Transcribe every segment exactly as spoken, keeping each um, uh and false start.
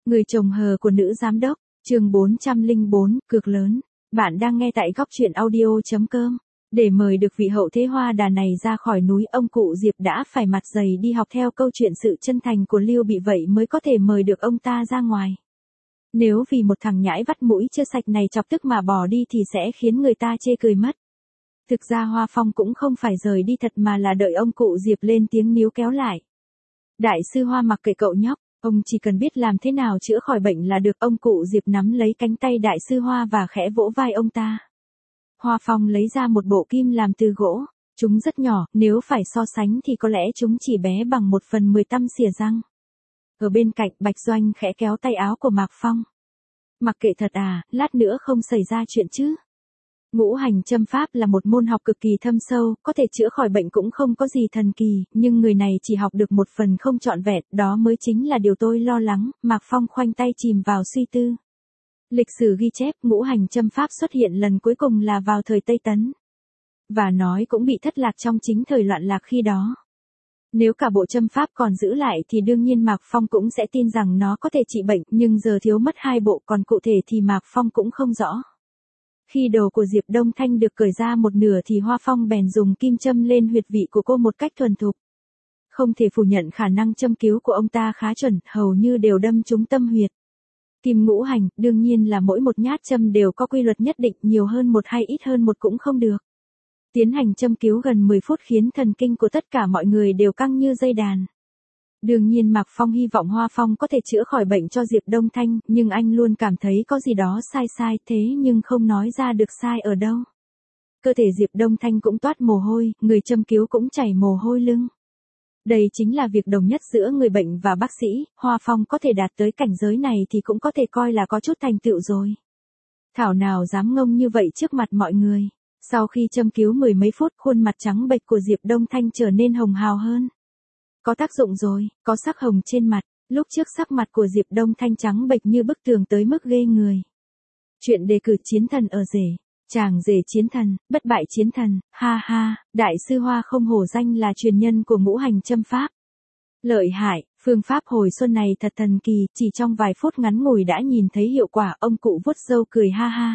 Người chồng hờ của nữ giám đốc, chương bốn trăm lẻ bốn, cược lớn. Bạn đang nghe tại góc truyện audio chấm com. Để mời được vị hậu thế hoa đà này ra khỏi núi, ông cụ Diệp đã phải mặt dày đi học theo câu chuyện sự chân thành của Lưu Bị, vậy mới có thể mời được ông ta ra ngoài. Nếu vì một thằng nhãi vắt mũi chưa sạch này chọc tức mà bỏ đi thì sẽ khiến người ta chê cười mất. Thực ra Hoa Phong cũng không phải rời đi thật mà là đợi ông cụ Diệp lên tiếng níu kéo lại. Đại sư Hoa mặc kệ cậu nhóc, ông chỉ cần biết làm thế nào chữa khỏi bệnh là được. Ông cụ Diệp nắm lấy cánh tay đại sư Hoa và khẽ vỗ vai ông ta. Hoa Phong lấy ra một bộ kim làm từ gỗ, chúng rất nhỏ, nếu phải so sánh thì có lẽ chúng chỉ bé bằng một phần mười tăm xìa răng. Ở bên cạnh, Bạch Doanh khẽ kéo tay áo của Mạc Phong. Mặc kệ thật à, lát nữa không xảy ra chuyện chứ. Ngũ hành châm pháp là một môn học cực kỳ thâm sâu, có thể chữa khỏi bệnh cũng không có gì thần kỳ, nhưng người này chỉ học được một phần không trọn vẹn, đó mới chính là điều tôi lo lắng. Mạc Phong khoanh tay chìm vào suy tư. Lịch sử ghi chép ngũ hành châm pháp xuất hiện lần cuối cùng là vào thời Tây Tấn. Và nói cũng bị thất lạc trong chính thời loạn lạc khi đó. Nếu cả bộ châm pháp còn giữ lại thì đương nhiên Mạc Phong cũng sẽ tin rằng nó có thể trị bệnh, nhưng giờ thiếu mất hai bộ, còn cụ thể thì Mạc Phong cũng không rõ. Khi đồ của Diệp Đông Thanh được cởi ra một nửa thì Hoa Phong bèn dùng kim châm lên huyệt vị của cô một cách thuần thục. Không thể phủ nhận khả năng châm cứu của ông ta khá chuẩn, hầu như đều đâm trúng tâm huyệt. Kim ngũ hành, đương nhiên là mỗi một nhát châm đều có quy luật nhất định, nhiều hơn một hay ít hơn một cũng không được. Tiến hành châm cứu gần mười phút khiến thần kinh của tất cả mọi người đều căng như dây đàn. Đương nhiên Mạc Phong hy vọng Hoa Phong có thể chữa khỏi bệnh cho Diệp Đông Thanh, nhưng anh luôn cảm thấy có gì đó sai sai, thế nhưng không nói ra được sai ở đâu. Cơ thể Diệp Đông Thanh cũng toát mồ hôi, người châm cứu cũng chảy mồ hôi lưng. Đây chính là việc đồng nhất giữa người bệnh và bác sĩ. Hoa Phong có thể đạt tới cảnh giới này thì cũng có thể coi là có chút thành tựu rồi. Thảo nào dám ngông như vậy trước mặt mọi người. Sau khi châm cứu mười mấy phút, khuôn mặt trắng bệch của Diệp Đông Thanh trở nên hồng hào hơn. Có tác dụng rồi, có sắc hồng trên mặt. Lúc trước sắc mặt của Diệp Đông Thanh trắng bệch như bức tường tới mức ghê người. Chuyện đề cử chiến thần ở rể. Chàng rể chiến thần, bất bại chiến thần, ha ha, đại sư Hoa không hổ danh là truyền nhân của ngũ hành châm pháp. Lợi hại, phương pháp hồi xuân này thật thần kỳ, chỉ trong vài phút ngắn ngủi đã nhìn thấy hiệu quả. Ông cụ vuốt râu cười ha ha.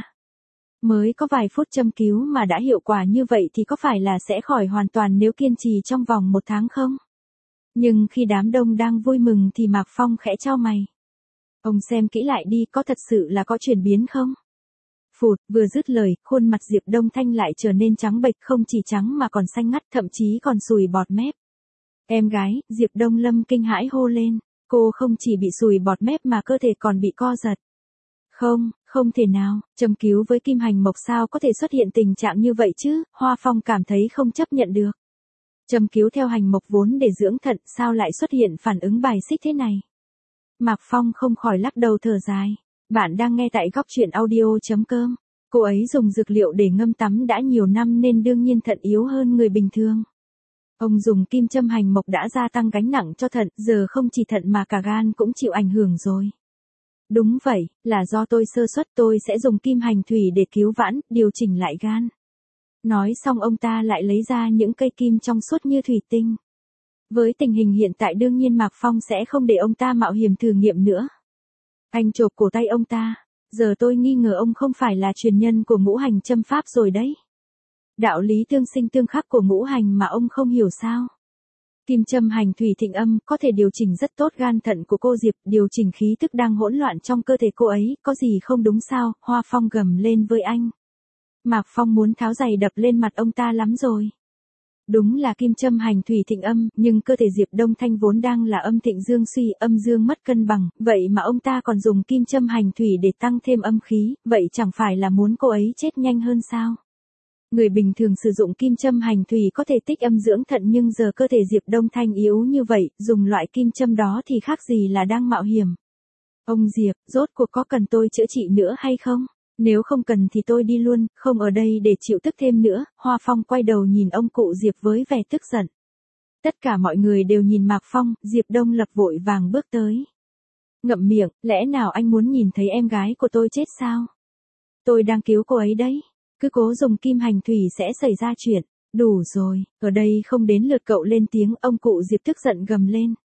Mới có vài phút châm cứu mà đã hiệu quả như vậy thì có phải là sẽ khỏi hoàn toàn nếu kiên trì trong vòng một tháng không? Nhưng khi đám đông đang vui mừng thì Mạc Phong khẽ chau mày. Ông xem kỹ lại đi, có thật sự là có chuyển biến không? Phụt, vừa dứt lời, khuôn mặt Diệp Đông Thanh lại trở nên trắng bệch, không chỉ trắng mà còn xanh ngắt, thậm chí còn sùi bọt mép. Em gái, Diệp Đông Lâm kinh hãi hô lên, cô không chỉ bị sùi bọt mép mà cơ thể còn bị co giật. Không, không thể nào, châm cứu với kim hành mộc sao có thể xuất hiện tình trạng như vậy chứ? Hoa Phong cảm thấy không chấp nhận được. Châm cứu theo hành mộc vốn để dưỡng thận, sao lại xuất hiện phản ứng bài xích thế này? Mạc Phong không khỏi lắc đầu thở dài. Bạn đang nghe tại góc truyện audio chấm com. Cô ấy dùng dược liệu để ngâm tắm đã nhiều năm nên đương nhiên thận yếu hơn người bình thường. Ông dùng kim châm hành mộc đã gia tăng gánh nặng cho thận, giờ không chỉ thận mà cả gan cũng chịu ảnh hưởng rồi. Đúng vậy, là do tôi sơ suất, tôi sẽ dùng kim hành thủy để cứu vãn, điều chỉnh lại gan. Nói xong ông ta lại lấy ra những cây kim trong suốt như thủy tinh. Với tình hình hiện tại đương nhiên Mạc Phong sẽ không để ông ta mạo hiểm thử nghiệm nữa. Anh chộp cổ tay ông ta. Giờ tôi nghi ngờ ông không phải là truyền nhân của ngũ hành châm pháp rồi đấy. Đạo lý tương sinh tương khắc của ngũ hành mà ông không hiểu sao? Kim châm hành thủy thịnh âm có thể điều chỉnh rất tốt gan thận của cô Diệp, điều chỉnh khí tức đang hỗn loạn trong cơ thể cô ấy, có gì không đúng sao? Hoa Phong gầm lên với anh. Mạc Phong muốn tháo giày đập lên mặt ông ta lắm rồi. Đúng là kim châm hành thủy thịnh âm, nhưng cơ thể Diệp Đông Thanh vốn đang là âm thịnh dương suy, âm dương mất cân bằng, vậy mà ông ta còn dùng kim châm hành thủy để tăng thêm âm khí, vậy chẳng phải là muốn cô ấy chết nhanh hơn sao? Người bình thường sử dụng kim châm hành thủy có thể tích âm dưỡng thận, nhưng giờ cơ thể Diệp Đông Thanh yếu như vậy, dùng loại kim châm đó thì khác gì là đang mạo hiểm. Ông Diệp, rốt cuộc có cần tôi chữa trị nữa hay không? Nếu không cần thì tôi đi luôn, không ở đây để chịu tức thêm nữa. Hoa Phong quay đầu nhìn ông cụ Diệp với vẻ tức giận. Tất cả mọi người đều nhìn Mạc Phong, Diệp Đông Lập vội vàng bước tới. Ngậm miệng, lẽ nào anh muốn nhìn thấy em gái của tôi chết sao? Tôi đang cứu cô ấy đấy. Cứ cố dùng kim hành thủy sẽ xảy ra chuyện. Đủ rồi, ở đây không đến lượt cậu lên tiếng, ông cụ Diệp tức giận gầm lên.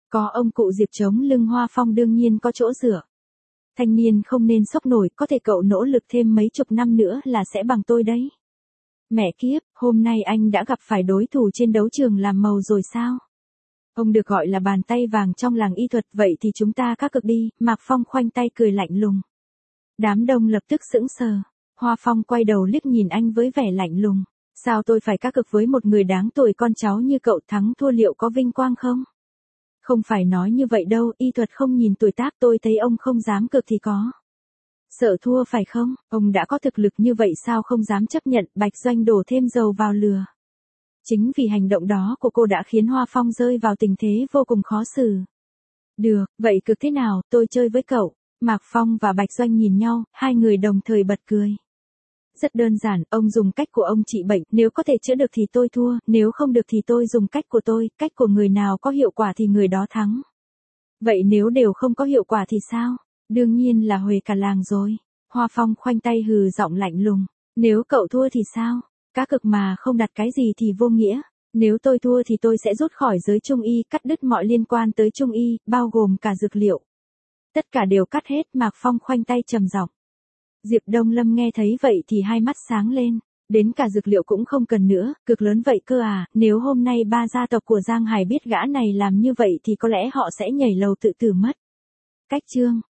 Có ông cụ Diệp chống lưng Hoa Phong đương nhiên có chỗ dựa. Thanh niên không nên sốc nổi, có thể cậu nỗ lực thêm mấy chục năm nữa là sẽ bằng tôi đấy. Mẹ kiếp, hôm nay anh đã gặp phải đối thủ trên đấu trường làm màu rồi sao? Ông được gọi là bàn tay vàng trong làng y thuật, vậy thì chúng ta cá cược đi, Mạc Phong khoanh tay cười lạnh lùng. Đám đông lập tức sững sờ, Hoa Phong quay đầu liếc nhìn anh với vẻ lạnh lùng. Sao tôi phải cá cược với một người đáng tuổi con cháu như cậu, thắng thua liệu có vinh quang không? Không phải nói như vậy đâu, y thuật không nhìn tuổi tác, tôi thấy ông không dám cược thì có. Sợ thua phải không? Ông đã có thực lực như vậy sao không dám chấp nhận? Bạch Doanh đổ thêm dầu vào lửa. Chính vì hành động đó của cô đã khiến Hoa Phong rơi vào tình thế vô cùng khó xử. Được, vậy cược thế nào, tôi chơi với cậu. Mạc Phong và Bạch Doanh nhìn nhau, hai người đồng thời bật cười. Rất đơn giản, ông dùng cách của ông trị bệnh, nếu có thể chữa được thì tôi thua, nếu không được thì tôi dùng cách của tôi, cách của người nào có hiệu quả thì người đó thắng. Vậy nếu đều không có hiệu quả thì sao? Đương nhiên là huề cả làng rồi. Hoa Phong khoanh tay hừ giọng lạnh lùng. Nếu cậu thua thì sao? Cá cược mà không đặt cái gì thì vô nghĩa. Nếu tôi thua thì tôi sẽ rút khỏi giới trung y, cắt đứt mọi liên quan tới trung y, bao gồm cả dược liệu. Tất cả đều cắt hết, Mạc Phong khoanh tay trầm giọng. Diệp Đông Lâm nghe thấy vậy thì hai mắt sáng lên. Đến cả dược liệu cũng không cần nữa, cực lớn vậy cơ à, nếu hôm nay ba gia tộc của Giang Hải biết gã này làm như vậy thì có lẽ họ sẽ nhảy lầu tự tử mất. Cách chương